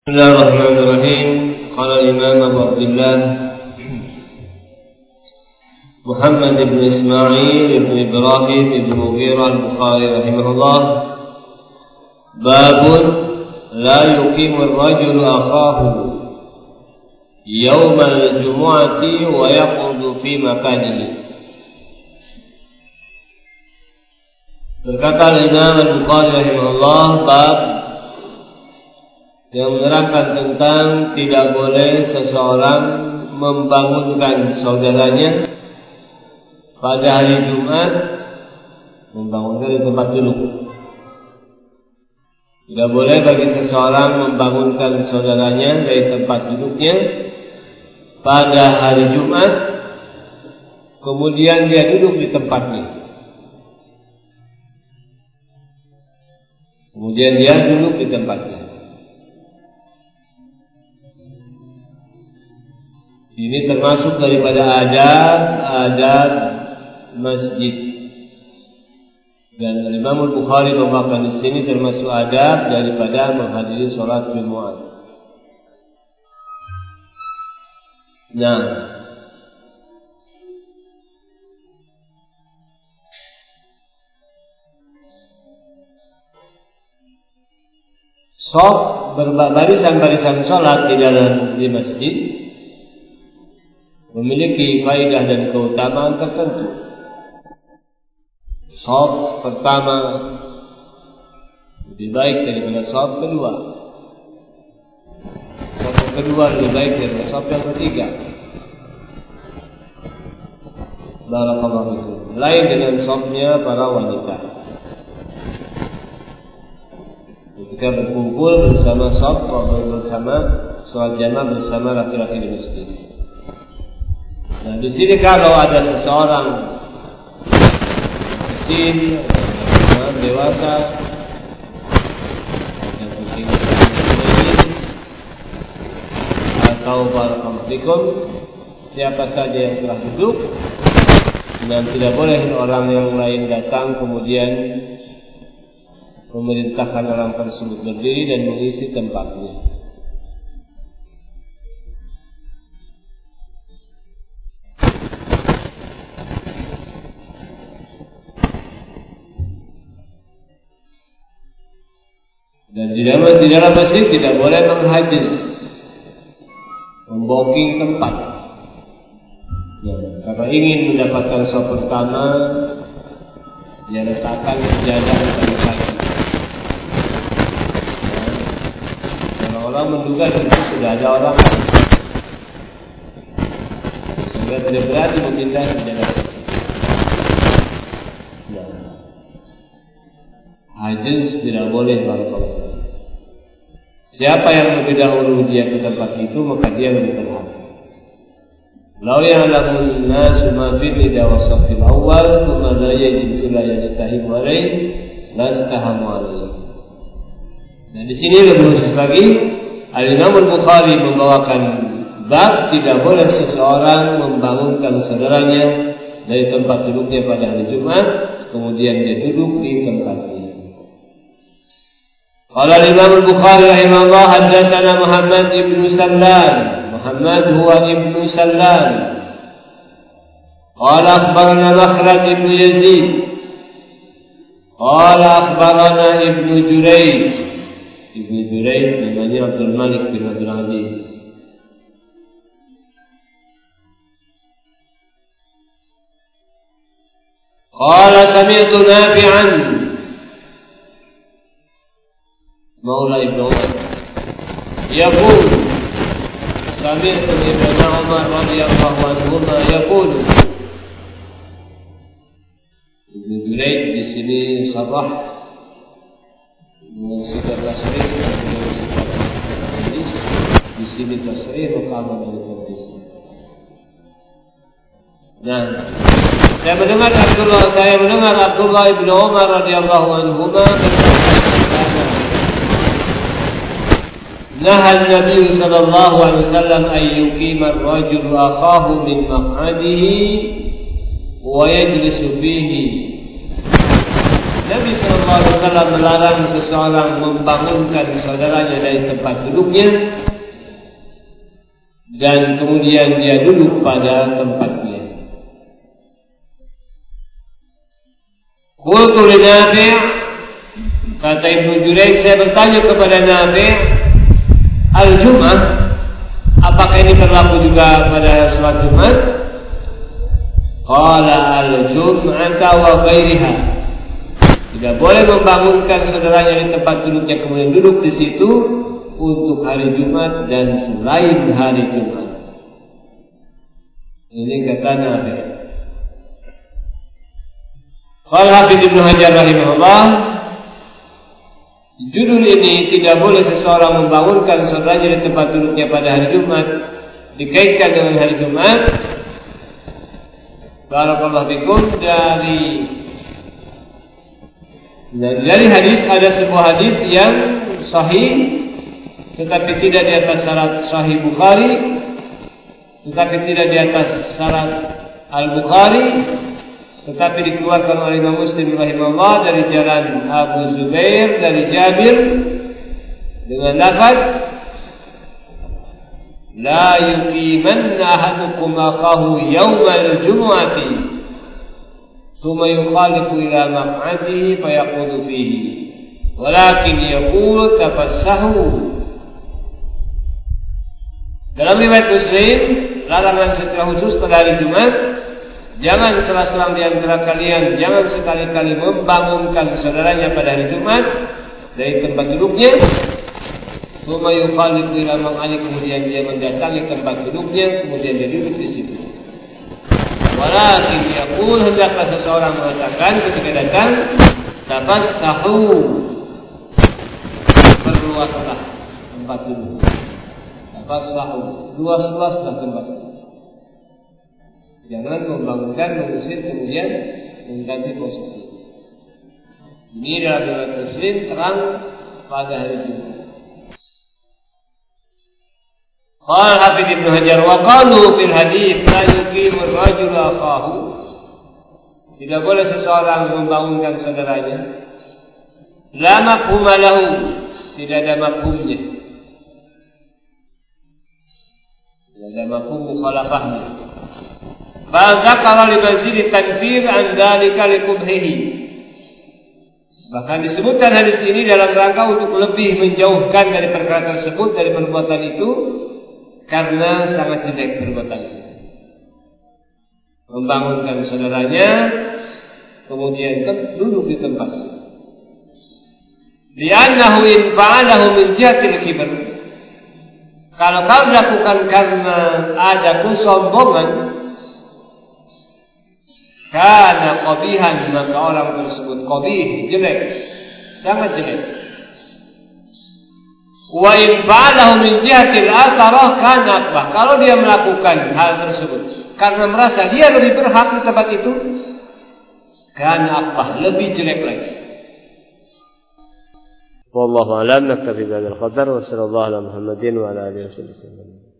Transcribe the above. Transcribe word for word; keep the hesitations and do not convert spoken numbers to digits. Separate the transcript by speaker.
Speaker 1: Bismillahirrahmanirrahim. Qala Imam Abu Abdullah Muhammad ibn Ismail ibn Ibrahim ibn Mughirah al-Bukhari rahimahullah, babun la yuqimu ar-rajulu akhahu yawm al-jumu'ati wa yaqudu fi makanihi. Berkata Imam Al-Bukhari rahimahullah, bab yang menerangkan tentang tidak boleh seseorang membangunkan saudaranya pada hari Jumat, membangunkan di tempat duduk. Tidak boleh bagi seseorang membangunkan saudaranya dari tempat duduknya pada hari Jumat, kemudian dia duduk di tempatnya. Kemudian dia duduk di tempatnya. Ini termasuk daripada adab-adab masjid. Dan Imam Al-Bukhari membawakan di sini termasuk adab daripada menghadiri sholat Jumat. Nah, shaf berbarisan-barisan sholat di dalam di masjid memiliki faedah dan keutamaan tertentu. Shaf pertama lebih baik daripada shaf kedua. Shaf kedua lebih baik daripada shaf yang ketiga. Barakallahu fikum. Lain dengan shafnya para wanita. Ketika berkumpul bersama shaf bersama sholat jamaah bersama laki-laki di masjid. Nah, di sini kalau ada seseorang kecil, orang dewasa, yang penting atau barakallahu, siapa saja yang telah duduk, dan tidak boleh orang yang lain datang kemudian memerintahkan orang tersebut berdiri dan mengisi tempatnya. Dan di dalam, di dalam masjid tidak boleh menghajiz, memboking tempat. Nah, kalau ingin mendapatkan shaf pertama, dia letakkan sejadah di tempat. Kalau orang menduga itu sudah ada orang, sehingga tidak berani memindah sejadah tersebut. Nah, hajiz tidak boleh barakallahu. Siapa yang lebih dahulu dia ke tempat itu, maka dia lebih berhak. Lau ya'lamun nasu ma fi nida wa safil awal thumma la yajidu la yastahim alaih lastahamu alaih. Nah, di sini lebih khusus lagi, Al-Imam Al-Bukhari membawakan bab tidak boleh seseorang membangunkan saudaranya dari tempat duduknya pada hari Jumat, kemudian dia duduk di tempatnya. Qala Imam Al-Bukhari rahimahullah, haddatsana Muhammad ibn Sallam. Muhammad huwa ibn Sallam. Qala akhbarana Makhlad ibn Yazid. Qala akhbarana Ibn Jurayj. Ibn Jurayj namanya Abdul Malik bin Abdul Aziz. Qala sami'tu Nafi'an Maula Ibn Umar yaqul sami'tu Ibn Umar radhiyallahu anhuma yaqul. Ibn Jurayj di sini sarah dengan sifat tasrih dan dengan sifat hadis. Di sini tasrih maka dari hadis. Nah, saya mendengar Abdullah saya mendengar Abdullah Ibn Umar radhiyallahu anhuma Naha Nabi sallallahu alaihi wasallam an yuqima ar-rajulu akhahu min maq'adihi wa yajlisu fihi. Nabi Shallallahu Alaihi Wasallam melarang seseorang membangunkan saudaranya dari tempat duduknya dan kemudian dia duduk pada tempatnya. Qultu li Nafi', kata Ibnu Jurayj, saya bertanya kepada Nafi', al-Jum'ah, apakah ini berlaku juga pada sholat Jumat? Qala al-Jum'ata wa ghairiha. Tidak boleh membangunkan saudaranya di tempat duduknya kemudian duduk di situ untuk hari Jumat dan selain hari Jumat. Ini kata Nabi. Qala Hafiz Ibnu Hajar rahimahullah, judul ini tidak boleh seseorang membangunkan saudaranya di tempat duduknya pada hari Jumat dikaitkan dengan hari Jumat. Barakallahu fikum, dari Dari, dari hadis ada sebuah hadis yang sahih tetapi tidak di atas syarat Sahih Bukhari, tetapi tidak di atas syarat Al-Bukhari, tetapi dikeluarkan oleh Imam Muslim rahimahullah dari jalan Abu Zubair dari Jabir dengan lafaz la yuqimanna ahadukum akhahu yawmal jumu'ati ثم يخالف إلى مقعده فيقعد فيه ولكن يقول تفسحوا. Dalam riwayat Muslim, larangan secara khusus pada hari Jumat, jangan salah seorang di antara kalian jangan sekali-kali membangunkan saudaranya pada hari Jumat dari tempat duduknya. ثم يخالف إلى مقعده, kemudian dia mendatangi tempat duduknya, kemudian dia duduk di situ. Walakin yaqul, hendaklah seseorang mengatakan ketika datang, tafassahu, perluaslah tempat duduk. Tafassahu, luas-luaslah tempat duduk. Jangan membangunkan, mengusir, kemudian mengganti posisi. Ini dalam riwayat Muslim terang pada hari Jumat. Qala Hafiz Ibnu Hajar wa qalu fil hadits la yuqimu ar-rajulu akhahu. Tidak boleh seseorang membangunkan saudaranya. La mafhuma lahu, tidak ada mafhumnya. Tidak ada mafhum mukhalafahnya. Fa zakara li mazid tanfir an dalika li qubhihi. Bahkan disebutkan hadis ini dalam rangka untuk lebih menjauhkan dari perkara tersebut, dari perbuatan itu, karena sangat jelek perbuatan itu. Membangunkan saudaranya kemudian duduk di tempatnya. Li'annahu in fa'alahu min jihatil kibr. Kalau kau lakukan karena ada kesombongan, kana qabihan, maka orang tersebut qabih, jelek, sangat jelek. Wa in fa'alahu min jihatil asarah kana aqbah. Kalau dia melakukan hal tersebut karena merasa dia lebih berhak di tempat itu, kana aqbah, lebih jelek lagi. Wallahu a'lam. Naktafi bihadzal qadar wa sallallahu ala Muhammadin wa ala alihi wasallam.